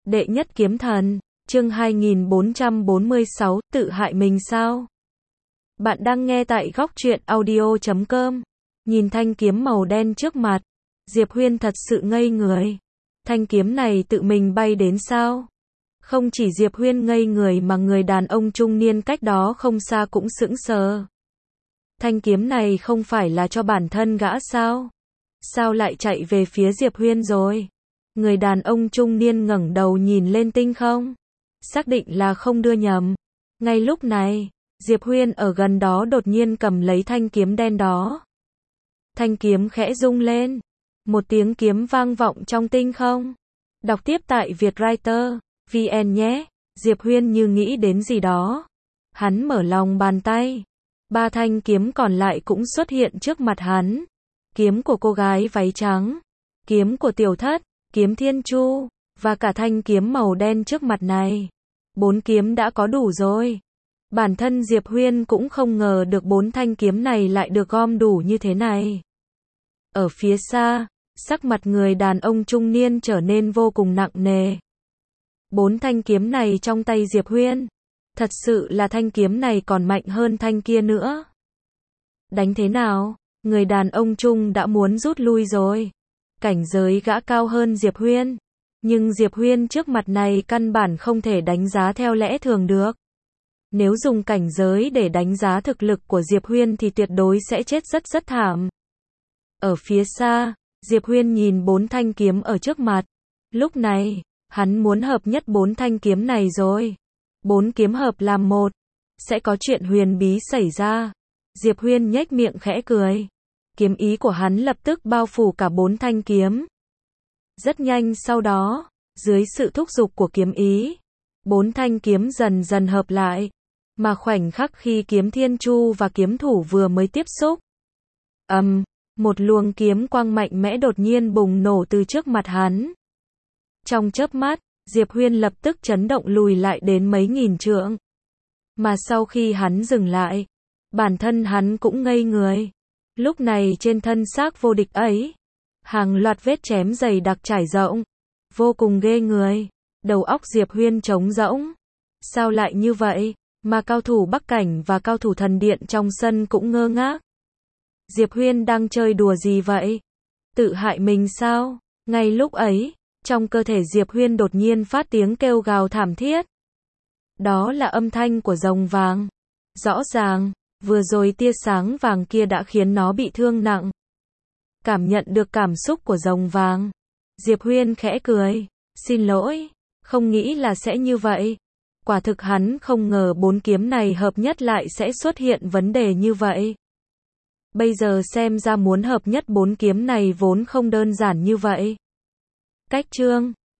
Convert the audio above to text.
Đệ nhất kiếm thần, chương 2446, tự hại mình sao? Bạn đang nghe tại góc truyện audio.com. Nhìn thanh kiếm màu đen trước mặt, Diệp Huyên thật sự ngây người. Thanh kiếm này tự mình bay đến sao? Không chỉ Diệp Huyên ngây người mà người đàn ông trung niên cách đó không xa cũng sững sờ. Thanh kiếm này không phải là cho bản thân gã sao? Sao lại chạy về phía Diệp Huyên rồi? Người đàn ông trung niên ngẩng đầu nhìn lên tinh không. Xác định là không đưa nhầm. Ngay lúc này, Diệp Huyên ở gần đó đột nhiên cầm lấy thanh kiếm đen đó. Thanh kiếm khẽ rung lên. Một tiếng kiếm vang vọng trong tinh không. Đọc tiếp tại Vietwriter VN nhé. Diệp Huyên như nghĩ đến gì đó. Hắn mở lòng bàn tay. 3 thanh kiếm còn lại cũng xuất hiện trước mặt hắn. Kiếm của cô gái váy trắng, kiếm của tiểu thất, kiếm thiên chu, và cả thanh kiếm màu đen trước mặt này. 4 kiếm đã có đủ rồi. Bản thân Diệp Huyên cũng không ngờ được 4 thanh kiếm này lại được gom đủ như thế này. Ở phía xa, sắc mặt người đàn ông trung niên trở nên vô cùng nặng nề. 4 thanh kiếm này trong tay Diệp Huyên. Thật sự là thanh kiếm này còn mạnh hơn thanh kia nữa. Đánh thế nào? Người đàn ông Trung đã muốn rút lui rồi. Cảnh giới gã cao hơn Diệp Huyên. Nhưng Diệp Huyên trước mặt này căn bản không thể đánh giá theo lẽ thường được. Nếu dùng cảnh giới để đánh giá thực lực của Diệp Huyên thì tuyệt đối sẽ chết rất thảm. Ở phía xa, Diệp Huyên nhìn 4 thanh kiếm ở trước mặt. Lúc này, hắn muốn hợp nhất 4 thanh kiếm này rồi. 4 kiếm hợp làm một. Sẽ có chuyện huyền bí xảy ra. Diệp Huyên nhếch miệng khẽ cười. Kiếm ý của hắn lập tức bao phủ cả 4 thanh kiếm. Rất nhanh sau đó, dưới sự thúc giục của kiếm ý, 4 thanh kiếm dần dần hợp lại. Mà khoảnh khắc khi kiếm thiên chu và kiếm thủ vừa mới tiếp xúc. Một luồng kiếm quang mạnh mẽ đột nhiên bùng nổ từ trước mặt hắn. Trong chớp mắt, Diệp Huyên lập tức chấn động lùi lại đến mấy nghìn trượng. Mà sau khi hắn dừng lại, bản thân hắn cũng ngây người. Lúc này trên thân xác vô địch ấy, hàng loạt vết chém dày đặc trải rộng, vô cùng ghê người. Đầu óc Diệp Huyên trống rỗng. Sao lại như vậy? Mà cao thủ Bắc Cảnh và cao thủ Thần Điện trong sân cũng ngơ ngác. Diệp Huyên đang chơi đùa gì vậy? Tự hại mình sao? Ngay lúc ấy, trong cơ thể Diệp Huyên đột nhiên phát tiếng kêu gào thảm thiết. Đó là âm thanh của rồng vàng. Rõ ràng, vừa rồi tia sáng vàng kia đã khiến nó bị thương nặng. Cảm nhận được cảm xúc của rồng vàng, Diệp Huyên khẽ cười. Xin lỗi, không nghĩ là sẽ như vậy. Quả thực hắn không ngờ 4 kiếm này hợp nhất lại sẽ xuất hiện vấn đề như vậy. Bây giờ xem ra muốn hợp nhất 4 kiếm này vốn không đơn giản như vậy. Cách chương